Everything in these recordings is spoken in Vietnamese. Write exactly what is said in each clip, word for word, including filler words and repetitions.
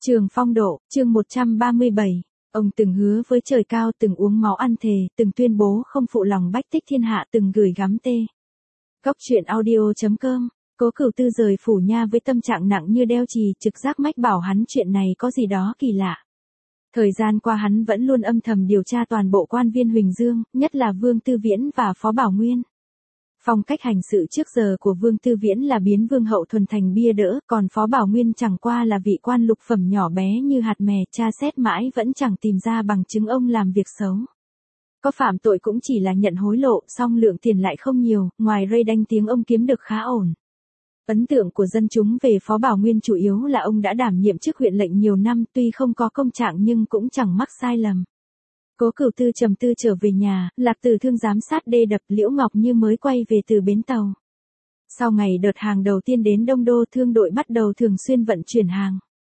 Trường Phong Độ, chương một trăm ba mươi bảy. Ông từng hứa với trời cao, từng uống máu ăn thề, từng tuyên bố không phụ lòng bách tích thiên hạ, từng gửi gắm tê. Góc truyện audio chấm com. Cố Cửu Tư rời phủ nha với tâm trạng nặng như đeo chì, trực giác mách bảo hắn chuyện này có gì đó kỳ lạ. Thời gian qua hắn vẫn luôn âm thầm điều tra toàn bộ quan viên Huỳnh Dương, nhất là Vương Tư Viễn và Phó Bảo Nguyên. Phong cách hành sự trước giờ của Vương Tư Viễn là biến vương hậu thuần thành bia đỡ, còn Phó Bảo Nguyên chẳng qua là vị quan lục phẩm nhỏ bé như hạt mè, tra xét mãi vẫn chẳng tìm ra bằng chứng ông làm việc xấu. Có phạm tội cũng chỉ là nhận hối lộ, song lượng tiền lại không nhiều, ngoài rây đanh tiếng ông kiếm được khá ổn. Ấn tượng của dân chúng về Phó Bảo Nguyên chủ yếu là ông đã đảm nhiệm chức huyện lệnh nhiều năm, tuy không có công trạng nhưng cũng chẳng mắc sai lầm. Cố Cửu Tư trầm tư trở về nhà, Lạc Tử Thương giám sát đê đập, Liễu Ngọc Như mới quay về từ bến tàu. Sau ngày đợt hàng đầu tiên đến Đông Đô, thương đội bắt đầu thường xuyên vận chuyển hàng.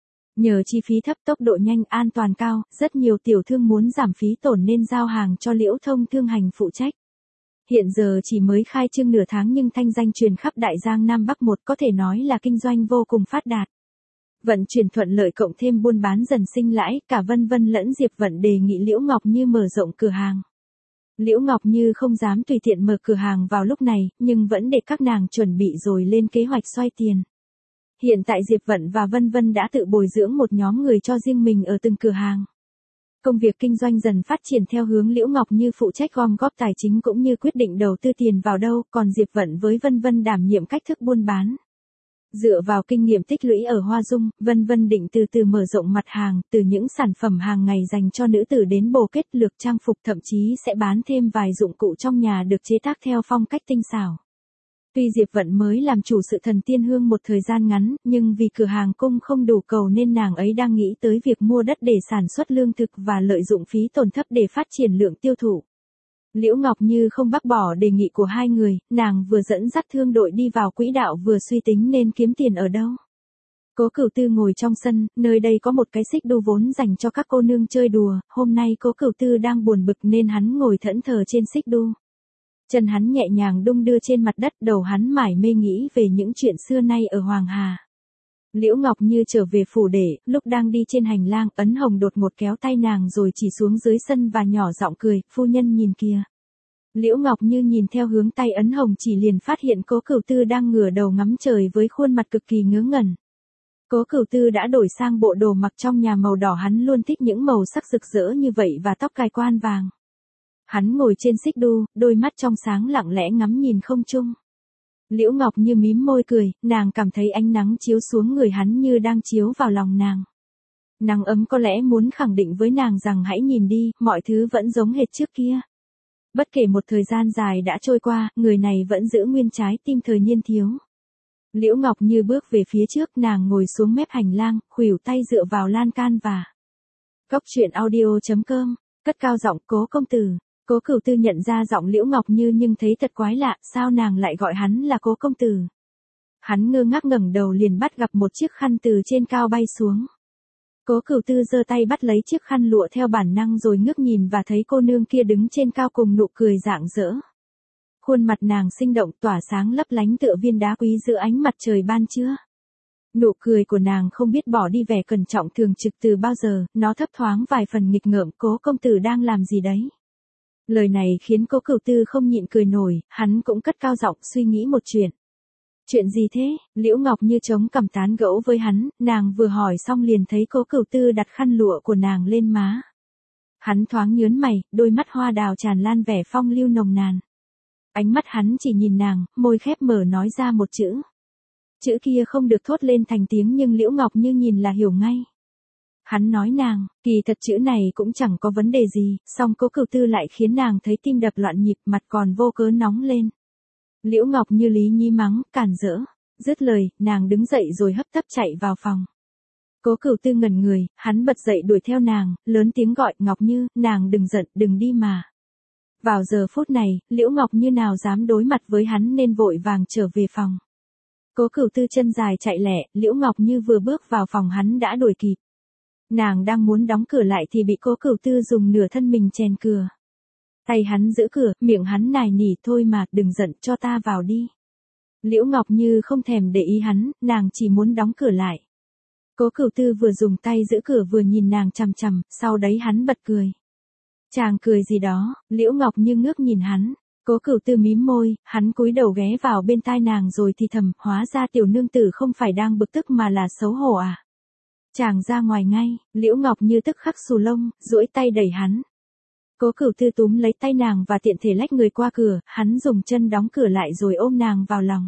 Nhờ chi phí thấp, tốc độ nhanh, an toàn cao, rất nhiều tiểu thương muốn giảm phí tổn nên giao hàng cho Liễu Thông Thương Hành phụ trách. Hiện giờ chỉ mới khai trương nửa tháng nhưng thanh danh truyền khắp Đại Giang Nam Bắc một, có thể nói là kinh doanh vô cùng phát đạt. Vận chuyển thuận lợi cộng thêm buôn bán dần sinh lãi, cả Vân Vân lẫn Diệp Vận đề nghị Liễu Ngọc Như mở rộng cửa hàng. Liễu Ngọc Như không dám tùy tiện mở cửa hàng vào lúc này, nhưng vẫn để các nàng chuẩn bị rồi lên kế hoạch xoay tiền. Hiện tại Diệp Vận và Vân Vân đã tự bồi dưỡng một nhóm người cho riêng mình ở từng cửa hàng. Công việc kinh doanh dần phát triển theo hướng Liễu Ngọc Như phụ trách gom góp tài chính cũng như quyết định đầu tư tiền vào đâu, còn Diệp Vận với Vân Vân đảm nhiệm cách thức buôn bán. Dựa vào kinh nghiệm tích lũy ở Hoa Dung, Vân Vân định từ từ mở rộng mặt hàng, từ những sản phẩm hàng ngày dành cho nữ tử đến bồ kết lược trang phục, thậm chí sẽ bán thêm vài dụng cụ trong nhà được chế tác theo phong cách tinh xảo. Tuy Diệp Vận mới làm chủ sự Thần Tiên Hương một thời gian ngắn, nhưng vì cửa hàng cung không đủ cầu nên nàng ấy đang nghĩ tới việc mua đất để sản xuất lương thực và lợi dụng phí tổn thấp để phát triển lượng tiêu thụ. Liễu Ngọc Như không bác bỏ đề nghị của hai người, nàng vừa dẫn dắt thương đội đi vào quỹ đạo vừa suy tính nên kiếm tiền ở đâu. Cố Cửu Tư ngồi trong sân, nơi đây có một cái xích đu vốn dành cho các cô nương chơi đùa, hôm nay Cố Cửu Tư đang buồn bực nên hắn ngồi thẫn thờ trên xích đu. Chân hắn nhẹ nhàng đung đưa trên mặt đất, đầu hắn mải mê nghĩ về những chuyện xưa nay ở Hoàng Hà. Liễu Ngọc Như trở về phủ để, lúc đang đi trên hành lang, Ấn Hồng đột ngột kéo tay nàng rồi chỉ xuống dưới sân và nhỏ giọng cười, phu nhân nhìn kìa. Liễu Ngọc Như nhìn theo hướng tay Ấn Hồng chỉ liền phát hiện Cố Cửu Tư đang ngửa đầu ngắm trời với khuôn mặt cực kỳ ngớ ngẩn. Cố Cửu Tư đã đổi sang bộ đồ mặc trong nhà màu đỏ, hắn luôn thích những màu sắc rực rỡ như vậy và tóc cài quan vàng. Hắn ngồi trên xích đu, đôi mắt trong sáng lặng lẽ ngắm nhìn không trung. Liễu Ngọc Như mím môi cười, nàng cảm thấy ánh nắng chiếu xuống người hắn như đang chiếu vào lòng nàng. Nắng ấm có lẽ muốn khẳng định với nàng rằng hãy nhìn đi, mọi thứ vẫn giống hệt trước kia. Bất kể một thời gian dài đã trôi qua, người này vẫn giữ nguyên trái tim thời niên thiếu. Liễu Ngọc Như bước về phía trước, nàng ngồi xuống mép hành lang, khuỷu tay dựa vào lan can và góc truyện audio chấm com, cất cao giọng, Cố công tử. Cố Cửu Tư nhận ra giọng Liễu Ngọc Như nhưng thấy thật quái lạ, sao nàng lại gọi hắn là Cố công tử. Hắn ngơ ngác ngẩng đầu liền bắt gặp một chiếc khăn từ trên cao bay xuống. Cố Cửu Tư giơ tay bắt lấy chiếc khăn lụa theo bản năng rồi ngước nhìn và thấy cô nương kia đứng trên cao cùng nụ cười rạng rỡ. Khuôn mặt nàng sinh động tỏa sáng lấp lánh tựa viên đá quý giữa ánh mặt trời ban trưa. Nụ cười của nàng không biết bỏ đi vẻ cẩn trọng thường trực từ bao giờ, nó thấp thoáng vài phần nghịch ngợm, Cố công tử đang làm gì đấy. Lời này khiến Cố Cửu Tư không nhịn cười nổi, hắn cũng cất cao giọng suy nghĩ một chuyện. Chuyện gì thế? Liễu Ngọc Như chống cằm tán gẫu với hắn, nàng vừa hỏi xong liền thấy Cố Cửu Tư đặt khăn lụa của nàng lên má. Hắn thoáng nhớn mày, đôi mắt hoa đào tràn lan vẻ phong lưu nồng nàn. Ánh mắt hắn chỉ nhìn nàng, môi khép mở nói ra một chữ. Chữ kia không được thốt lên thành tiếng nhưng Liễu Ngọc Như nhìn là hiểu ngay. Hắn nói nàng, kỳ thật chữ này cũng chẳng có vấn đề gì, song Cố Cửu Tư lại khiến nàng thấy tim đập loạn nhịp, mặt còn vô cớ nóng lên. Liễu Ngọc Như lý nhí mắng, cản rỡ. Dứt lời, nàng đứng dậy rồi hấp tấp chạy vào phòng. Cố Cửu Tư ngẩn người, hắn bật dậy đuổi theo nàng, lớn tiếng gọi, Ngọc Như, nàng đừng giận, đừng đi mà. Vào giờ phút này, Liễu Ngọc Như nào dám đối mặt với hắn nên vội vàng trở về phòng. Cố Cửu Tư chân dài chạy lẹ, Liễu Ngọc Như vừa bước vào phòng hắn đã đuổi kịp. Nàng đang muốn đóng cửa lại thì bị Cố Cửu Tư dùng nửa thân mình chèn cửa. Tay hắn giữ cửa, miệng hắn nài nỉ, thôi mà, đừng giận, cho ta vào đi. Liễu Ngọc Như không thèm để ý hắn, nàng chỉ muốn đóng cửa lại. Cố Cửu Tư vừa dùng tay giữ cửa vừa nhìn nàng chằm chằm, sau đấy hắn bật cười. Chàng cười gì đó? Liễu Ngọc Như ngước nhìn hắn. Cố Cửu Tư mím môi, hắn cúi đầu ghé vào bên tai nàng rồi thì thầm, hóa ra tiểu nương tử không phải đang bực tức mà là xấu hổ à? Chàng ra ngoài ngay. Liễu Ngọc Như tức khắc xù lông, duỗi tay đẩy hắn. Cố Cửu Tư túm lấy tay nàng và tiện thể lách người qua cửa, hắn dùng chân đóng cửa lại rồi ôm nàng vào lòng.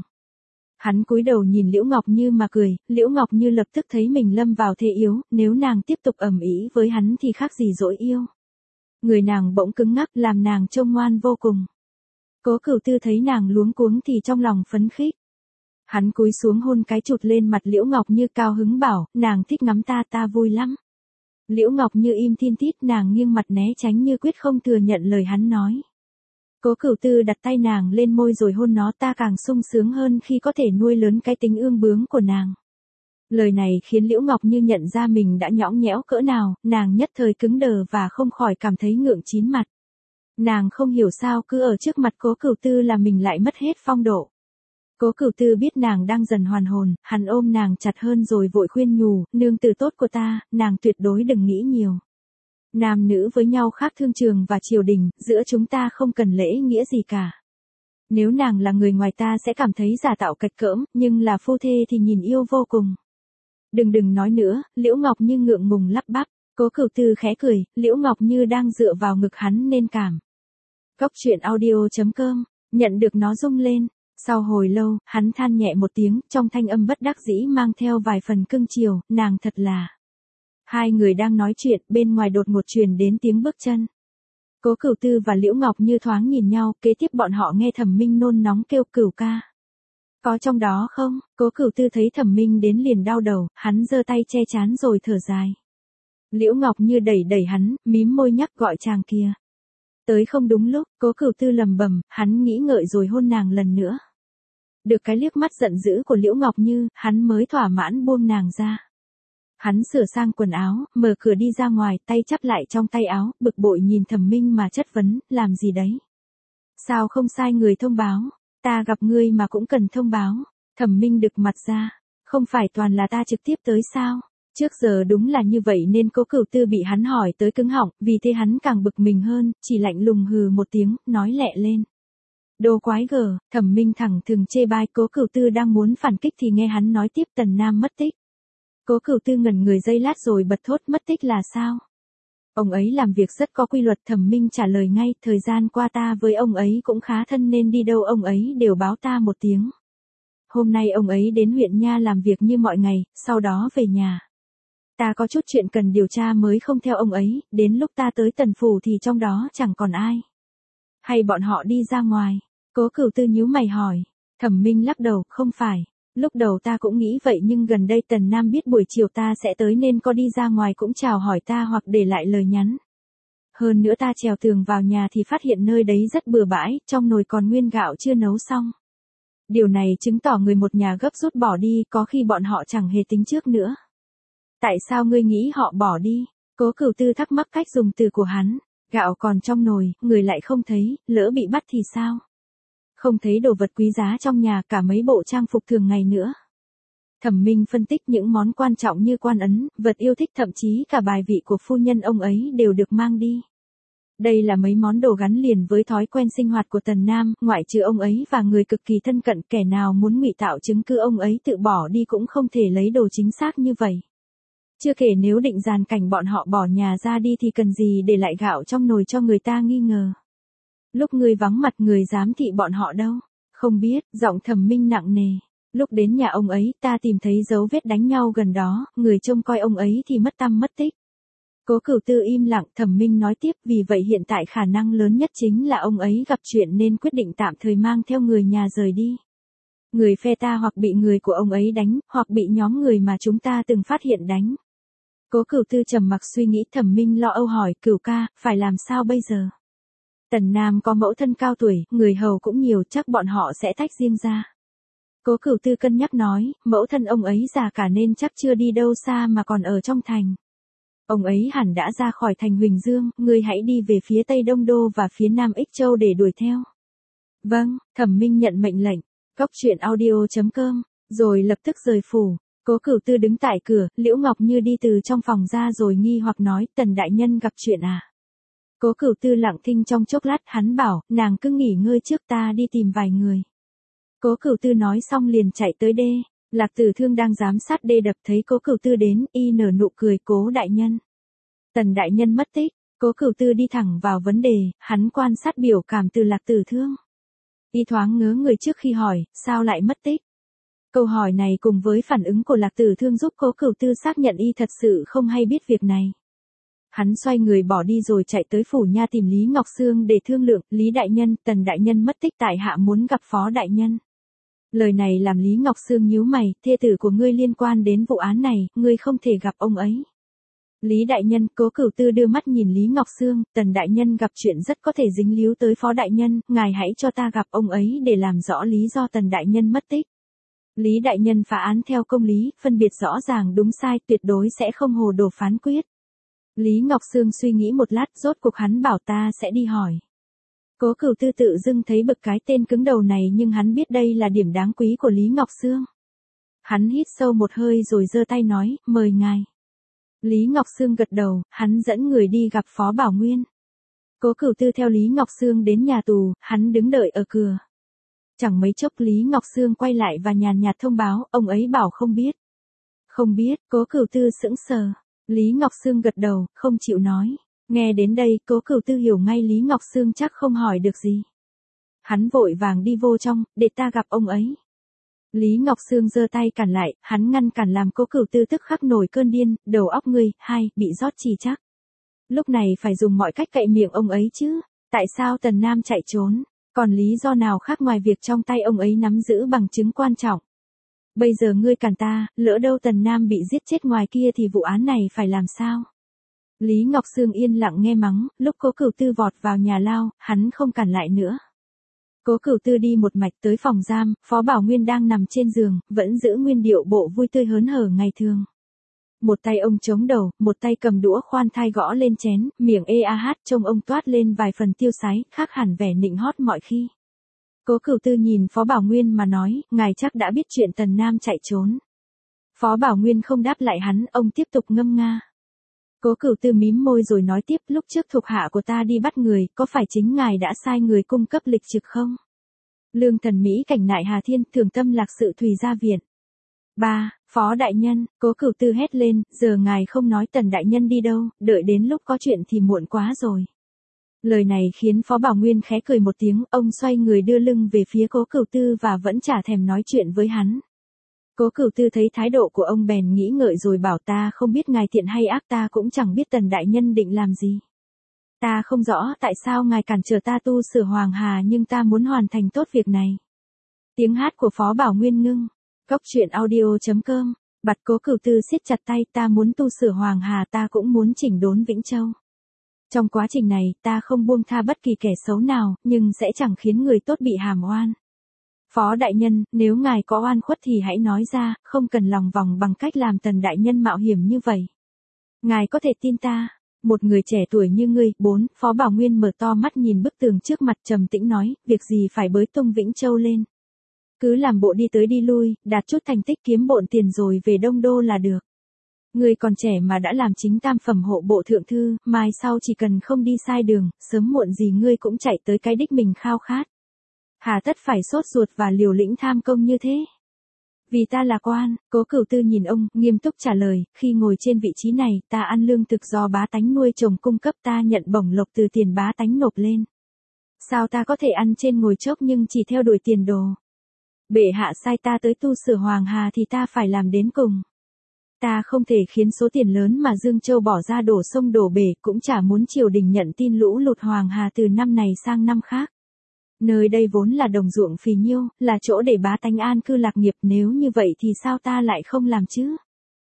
Hắn cúi đầu nhìn Liễu Ngọc Như mà cười, Liễu Ngọc Như lập tức thấy mình lâm vào thế yếu, nếu nàng tiếp tục ầm ĩ với hắn thì khác gì dỗi yêu. Người nàng bỗng cứng ngắc làm nàng trông ngoan vô cùng. Cố Cửu Tư thấy nàng luống cuống thì trong lòng phấn khích. Hắn cúi xuống hôn cái chụt lên mặt Liễu Ngọc Như cao hứng bảo, nàng thích ngắm ta ta vui lắm. Liễu Ngọc Như im thiên tít, nàng nghiêng mặt né tránh như quyết không thừa nhận lời hắn nói. Cố Cửu Tư đặt tay nàng lên môi rồi hôn nó, ta càng sung sướng hơn khi có thể nuôi lớn cái tính ương bướng của nàng. Lời này khiến Liễu Ngọc Như nhận ra mình đã nhõng nhẽo cỡ nào, nàng nhất thời cứng đờ và không khỏi cảm thấy ngượng chín mặt. Nàng không hiểu sao cứ ở trước mặt Cố Cửu Tư là mình lại mất hết phong độ. Cố Cửu Tư biết nàng đang dần hoàn hồn, hắn ôm nàng chặt hơn rồi vội khuyên nhủ, nương tử tốt của ta, nàng tuyệt đối đừng nghĩ nhiều. Nam nữ với nhau khác thương trường và triều đình, giữa chúng ta không cần lễ nghĩa gì cả. Nếu nàng là người ngoài ta sẽ cảm thấy giả tạo cạch cỡm, nhưng là phu thê thì nhìn yêu vô cùng. Đừng đừng nói nữa, Liễu Ngọc Như ngượng ngùng lắp bắp. Cố Cửu Tư khẽ cười, Liễu Ngọc Như đang dựa vào ngực hắn nên cảm. Góc truyện audio chấm com, nhận được nó rung lên. Sau hồi lâu, hắn than nhẹ một tiếng, trong thanh âm bất đắc dĩ mang theo vài phần cưng chiều, nàng thật là. Hai người đang nói chuyện, bên ngoài đột ngột truyền đến tiếng bước chân. Cố Cửu Tư và Liễu Ngọc Như thoáng nhìn nhau, kế tiếp bọn họ nghe Thẩm Minh nôn nóng kêu Cửu ca. Có trong đó không? Cố Cửu Tư thấy Thẩm Minh đến liền đau đầu, hắn giơ tay che chán rồi thở dài. Liễu Ngọc Như đẩy đẩy hắn, mím môi nhắc gọi chàng kia. Tới không đúng lúc, Cố Cửu Tư lầm bầm, hắn nghĩ ngợi rồi hôn nàng lần nữa. Được cái liếc mắt giận dữ của Liễu Ngọc Như, hắn mới thỏa mãn buông nàng ra. Hắn sửa sang quần áo, mở cửa đi ra ngoài, tay chắp lại trong tay áo, bực bội nhìn Thẩm Minh mà chất vấn, làm gì đấy? Sao không sai người thông báo? Ta gặp ngươi mà cũng cần thông báo. Thẩm Minh đực mặt ra, không phải toàn là ta trực tiếp tới sao? Trước giờ đúng là như vậy nên Cố Cửu Tư bị hắn hỏi tới cứng họng, vì thế hắn càng bực mình hơn, chỉ lạnh lùng hừ một tiếng, nói lẹ lên. Đồ quái gở, Thẩm Minh thẳng thừng chê bai. Cố Cửu Tư đang muốn phản kích thì nghe hắn nói tiếp, Tần Nam mất tích. Cố Cửu Tư ngẩn người giây lát rồi bật thốt, mất tích là sao? Ông ấy làm việc rất có quy luật. Thẩm Minh trả lời ngay, thời gian qua ta với ông ấy cũng khá thân nên đi đâu ông ấy đều báo ta một tiếng. Hôm nay ông ấy đến huyện Nha làm việc như mọi ngày, sau đó về nhà. Ta có chút chuyện cần điều tra mới không theo ông ấy, đến lúc ta tới Tần Phủ thì trong đó chẳng còn ai. Hay bọn họ đi ra ngoài? Cố Cửu Tư nhíu mày hỏi. Thẩm Minh lắc đầu, không phải. Lúc đầu ta cũng nghĩ vậy nhưng gần đây Tần Nam biết buổi chiều ta sẽ tới nên có đi ra ngoài cũng chào hỏi ta hoặc để lại lời nhắn. Hơn nữa ta trèo tường vào nhà thì phát hiện nơi đấy rất bừa bãi, trong nồi còn nguyên gạo chưa nấu xong. Điều này chứng tỏ người một nhà gấp rút bỏ đi, có khi bọn họ chẳng hề tính trước nữa. Tại sao ngươi nghĩ họ bỏ đi? Cố Cửu Tư thắc mắc cách dùng từ của hắn. Gạo còn trong nồi, người lại không thấy, lỡ bị bắt thì sao? Không thấy đồ vật quý giá trong nhà, cả mấy bộ trang phục thường ngày nữa. Thẩm Minh phân tích những món quan trọng như quan ấn, vật yêu thích, thậm chí cả bài vị của phu nhân ông ấy đều được mang đi. Đây là mấy món đồ gắn liền với thói quen sinh hoạt của Tần Nam, ngoại trừ ông ấy và người cực kỳ thân cận, kẻ nào muốn ngụy tạo chứng cứ ông ấy tự bỏ đi cũng không thể lấy đồ chính xác như vậy. Chưa kể nếu định dàn cảnh bọn họ bỏ nhà ra đi thì cần gì để lại gạo trong nồi cho người ta nghi ngờ. Lúc ngươi vắng mặt người dám thị bọn họ đâu? Không biết, giọng Thẩm Minh nặng nề. Lúc đến nhà ông ấy ta tìm thấy dấu vết đánh nhau gần đó, người trông coi ông ấy thì mất tăm mất tích. Cố Cửu Tư im lặng. Thẩm Minh nói tiếp, vì vậy hiện tại khả năng lớn nhất chính là ông ấy gặp chuyện nên quyết định tạm thời mang theo người nhà rời đi. Người phe ta hoặc bị người của ông ấy đánh, hoặc bị nhóm người mà chúng ta từng phát hiện đánh. Cố Cửu Tư trầm mặc suy nghĩ. Thẩm Minh lo âu hỏi, Cửu ca, phải làm sao bây giờ? Tần Nam có mẫu thân cao tuổi, người hầu cũng nhiều, chắc bọn họ sẽ tách riêng ra. Cố Cửu Tư cân nhắc nói, mẫu thân ông ấy già cả nên chắc chưa đi đâu xa mà còn ở trong thành. Ông ấy hẳn đã ra khỏi thành Huỳnh Dương, ngươi hãy đi về phía Tây Đông Đô và phía Nam Ích Châu để đuổi theo. Vâng, Thẩm Minh nhận mệnh lệnh. Góc truyện audio chấm com, rồi lập tức rời phủ. Cố Cửu Tư đứng tại cửa, Liễu Ngọc Như đi từ trong phòng ra rồi nghi hoặc nói, Tần đại nhân gặp chuyện à? Cố Cửu Tư lặng thinh trong chốc lát, hắn bảo, nàng cứ nghỉ ngơi trước, ta đi tìm vài người. Cố Cửu Tư nói xong liền chạy tới đê. Lạc Tử Thương đang giám sát đê đập thấy Cố Cửu Tư đến, y nở nụ cười, Cố đại nhân. Tần đại nhân mất tích. Cố Cửu Tư đi thẳng vào vấn đề, hắn quan sát biểu cảm từ Lạc Tử Thương. Y thoáng ngớ người trước khi hỏi, sao lại mất tích? Câu hỏi này cùng với phản ứng của Lạc Tử Thương giúp Cố Cửu Tư xác nhận y thật sự không hay biết việc này. Hắn xoay người bỏ đi rồi chạy tới phủ nha tìm Lý Ngọc Sương để thương lượng, Lý đại nhân, Tần đại nhân mất tích, tại hạ muốn gặp Phó đại nhân. Lời này làm Lý Ngọc Sương nhíu mày, thê tử của ngươi liên quan đến vụ án này, ngươi không thể gặp ông ấy. Lý đại nhân, Cố Cửu Tư đưa mắt nhìn Lý Ngọc Sương, Tần đại nhân gặp chuyện rất có thể dính líu tới Phó đại nhân, ngài hãy cho ta gặp ông ấy để làm rõ lý do Tần đại nhân mất tích. Lý đại nhân phá án theo công lý, phân biệt rõ ràng đúng sai, tuyệt đối sẽ không hồ đồ phán quyết. Lý Ngọc Sương suy nghĩ một lát, rốt cuộc hắn bảo ta sẽ đi hỏi. Cố Cửu Tư tự dưng thấy bực cái tên cứng đầu này, nhưng hắn biết đây là điểm đáng quý của Lý Ngọc Sương. Hắn hít sâu một hơi rồi giơ tay nói, mời ngài. Lý Ngọc Sương gật đầu, hắn dẫn người đi gặp Phó Bảo Nguyên. Cố Cửu Tư theo Lý Ngọc Sương đến nhà tù, hắn đứng đợi ở cửa. Chẳng mấy chốc Lý Ngọc Sương quay lại và nhàn nhạt thông báo, ông ấy bảo không biết. Không biết, Cố Cửu Tư sững sờ. Lý Ngọc Sương gật đầu, không chịu nói. Nghe đến đây, Cố Cửu Tư hiểu ngay Lý Ngọc Sương chắc không hỏi được gì. Hắn vội vàng đi vô trong, để ta gặp ông ấy. Lý Ngọc Sương giơ tay cản lại, hắn ngăn cản làm Cố Cửu Tư tức khắc nổi cơn điên, đầu óc ngươi, hai, bị rót chỉ chắc. Lúc này phải dùng mọi cách cậy miệng ông ấy chứ, tại sao Tần Nam chạy trốn, còn lý do nào khác ngoài việc trong tay ông ấy nắm giữ bằng chứng quan trọng. Bây giờ ngươi cản ta, lỡ đâu Tần Nam bị giết chết ngoài kia thì vụ án này phải làm sao? Lý Ngọc Sương yên lặng nghe mắng, lúc Cố Cửu Tư vọt vào nhà lao, hắn không cản lại nữa. Cố Cửu Tư đi một mạch tới phòng giam, Phó Bảo Nguyên đang nằm trên giường, vẫn giữ nguyên điệu bộ vui tươi hớn hở ngày thường. Một tay ông chống đầu, một tay cầm đũa khoan thai gõ lên chén, miệng ê a hát, trông ông toát lên vài phần tiêu sái, khác hẳn vẻ nịnh hót mọi khi. Cố Cửu Tư nhìn Phó Bảo Nguyên mà nói, ngài chắc đã biết chuyện Tần Nam chạy trốn. Phó Bảo Nguyên không đáp lại hắn, ông tiếp tục ngâm nga. Cố Cửu Tư mím môi rồi nói tiếp, lúc trước thuộc hạ của ta đi bắt người, có phải chính ngài đã sai người cung cấp lịch trực không? Lương Thần Mỹ cảnh nại Hà Thiên, thường tâm lạc sự Thùy Gia Viện. ba. Phó đại nhân, Cố Cửu Tư hét lên, giờ ngài không nói Tần đại nhân đi đâu, đợi đến lúc có chuyện thì muộn quá rồi. Lời này khiến Phó Bảo Nguyên khẽ cười một tiếng, ông xoay người đưa lưng về phía Cố Cửu Tư và vẫn chả thèm nói chuyện với hắn. Cố Cửu Tư thấy thái độ của ông bèn nghĩ ngợi rồi bảo, ta không biết ngài thiện hay ác, ta cũng chẳng biết Tần đại nhân định làm gì. Ta không rõ tại sao ngài cản trở ta tu sửa Hoàng Hà, nhưng ta muốn hoàn thành tốt việc này. Tiếng hát của Phó Bảo Nguyên ngưng. Góc truyện audio chấm com. Bặt Cố Cửu Tư siết chặt tay, ta muốn tu sửa Hoàng Hà, ta cũng muốn chỉnh đốn Vĩnh Châu. Trong quá trình này, ta không buông tha bất kỳ kẻ xấu nào, nhưng sẽ chẳng khiến người tốt bị hàm oan. Phó đại nhân, nếu ngài có oan khuất thì hãy nói ra, không cần lòng vòng bằng cách làm Tần đại nhân mạo hiểm như vậy. Ngài có thể tin ta. Một người trẻ tuổi như ngươi. Bốn. Phó Bảo Nguyên mở to mắt nhìn bức tường trước mặt, trầm tĩnh nói, việc gì phải bới tung Vĩnh Châu lên. Cứ làm bộ đi tới đi lui, đạt chút thành tích kiếm bộn tiền rồi về Đông Đô là được. Ngươi còn trẻ mà đã làm chính tam phẩm hộ bộ thượng thư, mai sau chỉ cần không đi sai đường, sớm muộn gì ngươi cũng chạy tới cái đích mình khao khát. Hà tất phải sốt ruột và liều lĩnh tham công như thế? Vì ta là quan. Cố Cửu Tư nhìn ông, nghiêm túc trả lời, khi ngồi trên vị trí này, ta ăn lương thực do bá tánh nuôi trồng cung cấp, ta nhận bổng lộc từ tiền bá tánh nộp lên. Sao ta có thể ăn trên ngồi chốc nhưng chỉ theo đuổi tiền đồ? Bệ hạ sai ta tới tu sửa Hoàng Hà thì ta phải làm đến cùng. Ta không thể khiến số tiền lớn mà Dương Châu bỏ ra đổ sông đổ bể, cũng chả muốn triều đình nhận tin lũ lụt Hoàng Hà từ năm này sang năm khác. Nơi đây vốn là đồng ruộng phì nhiêu, là chỗ để bá tánh an cư lạc nghiệp, nếu như vậy thì sao ta lại không làm chứ?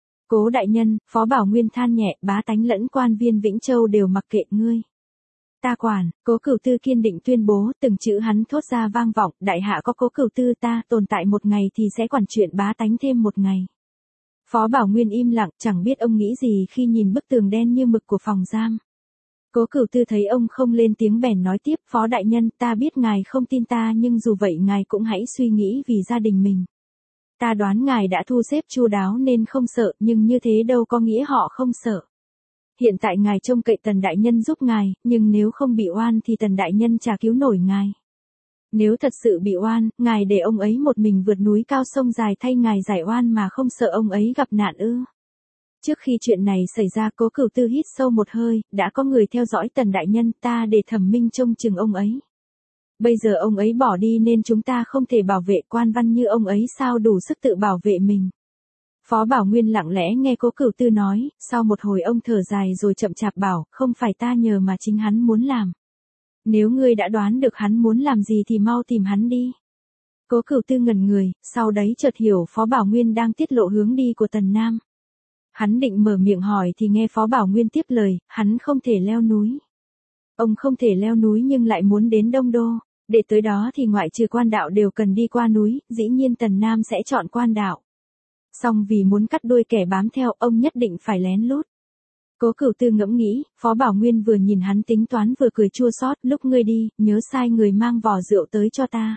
Cố đại nhân, Phó Bảo Nguyên than nhẹ, bá tánh lẫn quan viên Vĩnh Châu đều mặc kệ ngươi. Ta quản. Cố Cửu Tư kiên định tuyên bố, từng chữ hắn thốt ra vang vọng, đại hạ có Cố Cửu Tư ta tồn tại một ngày thì sẽ quản chuyện bá tánh thêm một ngày. Phó Bảo Nguyên im lặng, chẳng biết ông nghĩ gì khi nhìn bức tường đen như mực của phòng giam. Cố Cửu Tư thấy ông không lên tiếng bèn nói tiếp, Phó đại nhân, ta biết ngài không tin ta, nhưng dù vậy ngài cũng hãy suy nghĩ vì gia đình mình. ta đoán ngài đã thu xếp chu đáo nên không sợ, nhưng như thế đâu có nghĩa họ không sợ. Hiện tại ngài trông cậy Tần đại nhân giúp ngài, nhưng nếu không bị oan thì Tần đại nhân chả cứu nổi ngài. Nếu thật sự bị oan, ngài để ông ấy một mình vượt núi cao sông dài thay ngài giải oan mà không sợ ông ấy gặp nạn ư? Trước khi chuyện này xảy ra, Cố Cửu Tư hít sâu một hơi, đã có người theo dõi Tần đại nhân, ta để Thẩm Minh trông chừng ông ấy. Bây giờ ông ấy bỏ đi nên chúng ta không thể bảo vệ, quan văn như ông ấy sao đủ sức tự bảo vệ mình. Phó Bảo Nguyên lặng lẽ nghe Cố Cửu Tư nói, sau một hồi ông thở dài rồi chậm chạp bảo, không phải ta nhờ mà chính hắn muốn làm. Nếu ngươi đã đoán được hắn muốn làm gì thì mau tìm hắn đi. Cố Cửu Tư ngẩn người, sau đấy chợt hiểu Phó Bảo Nguyên đang tiết lộ hướng đi của Tần Nam. Hắn định mở miệng hỏi thì nghe Phó Bảo Nguyên tiếp lời, hắn không thể leo núi. Ông không thể leo núi nhưng lại muốn đến Đông Đô, để tới đó thì ngoại trừ quan đạo đều cần đi qua núi, dĩ nhiên Tần Nam sẽ chọn quan đạo. Song vì muốn cắt đuôi kẻ bám theo, ông nhất định phải lén lút. Cố Cửu Tư ngẫm nghĩ, Phó Bảo Nguyên vừa nhìn hắn tính toán vừa cười chua xót, lúc ngươi đi, nhớ sai người mang vò rượu tới cho ta.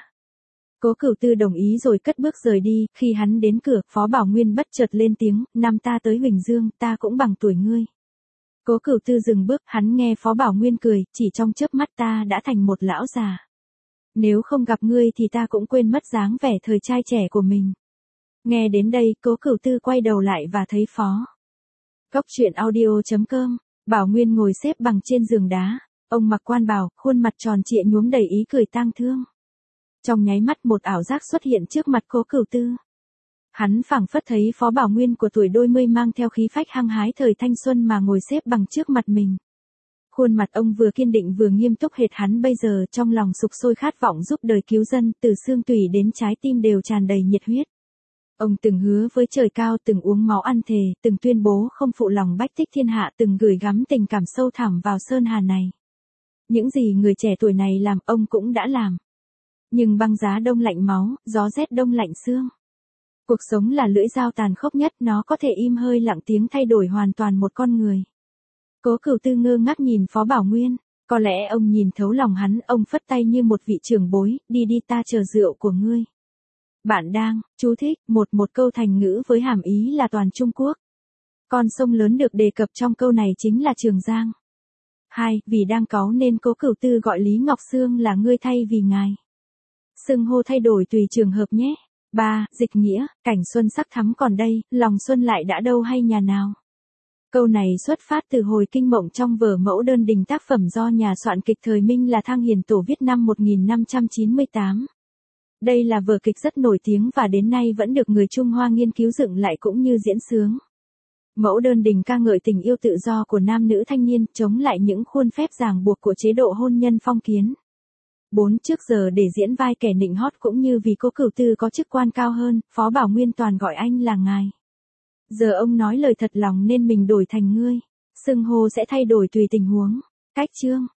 Cố Cửu Tư đồng ý rồi cất bước rời đi, khi hắn đến cửa, Phó Bảo Nguyên bất chợt lên tiếng, năm ta tới Huỳnh Dương, ta cũng bằng tuổi ngươi. Cố Cửu Tư dừng bước, hắn nghe Phó Bảo Nguyên cười, chỉ trong chớp mắt ta đã thành một lão già. Nếu không gặp ngươi thì ta cũng quên mất dáng vẻ thời trai trẻ của mình. Nghe đến đây, Cố Cửu Tư quay đầu lại và thấy Phó. Góc truyện audio chấm com, Bảo Nguyên ngồi xếp bằng trên giường đá, ông mặc quan bào, khuôn mặt tròn trịa nhuốm đầy ý cười tang thương. Trong nháy mắt một ảo giác xuất hiện trước mặt Cố Cửu Tư. Hắn phảng phất thấy Phó Bảo Nguyên của tuổi đôi mươi mang theo khí phách hăng hái thời thanh xuân mà ngồi xếp bằng trước mặt mình. Khuôn mặt ông vừa kiên định vừa nghiêm túc hệt hắn bây giờ, trong lòng sục sôi khát vọng giúp đời cứu dân, từ xương tủy đến trái tim đều tràn đầy nhiệt huyết. Ông từng hứa với trời cao, từng uống máu ăn thề, từng tuyên bố không phụ lòng bách tích thiên hạ, từng gửi gắm tình cảm sâu thẳm vào sơn hà này. Những gì người trẻ tuổi này làm, ông cũng đã làm. Nhưng băng giá đông lạnh máu, gió rét đông lạnh xương. Cuộc sống là lưỡi dao tàn khốc nhất, nó có thể im hơi lặng tiếng thay đổi hoàn toàn một con người. Cố Cửu Tư ngơ ngác nhìn Phó Bảo Nguyên, có lẽ ông nhìn thấu lòng hắn, ông phất tay như một vị trưởng bối, đi đi ta chờ rượu của ngươi. Bạn đang, chú thích, một một câu thành ngữ với hàm ý là toàn Trung Quốc. Con sông lớn được đề cập trong câu này chính là Trường Giang. Hai, vì đang cáu nên Cố Cửu Tư gọi Lý Ngọc Sương là ngươi thay vì ngài. Xưng hô thay đổi tùy trường hợp nhé. Ba, dịch nghĩa, cảnh xuân sắc thắm còn đây, lòng xuân lại đã đâu hay nhà nào. Câu này xuất phát từ hồi kinh mộng trong vở Mẫu Đơn Đình, tác phẩm do nhà soạn kịch thời Minh là Thang Hiền Tổ viết năm một nghìn năm trăm chín mươi tám. Đây là vở kịch rất nổi tiếng và đến nay vẫn được người Trung Hoa nghiên cứu dựng lại cũng như diễn xướng. Mẫu Đơn Đình ca ngợi tình yêu tự do của nam nữ thanh niên, chống lại những khuôn phép ràng buộc của chế độ hôn nhân phong kiến. Bốn, trước giờ để diễn vai kẻ nịnh hót cũng như vì Cố Cửu Tư có chức quan cao hơn, Phó Bảo Nguyên toàn gọi anh là ngài. Giờ ông nói lời thật lòng nên mình đổi thành ngươi. Xưng hô sẽ thay đổi tùy tình huống. Cách chương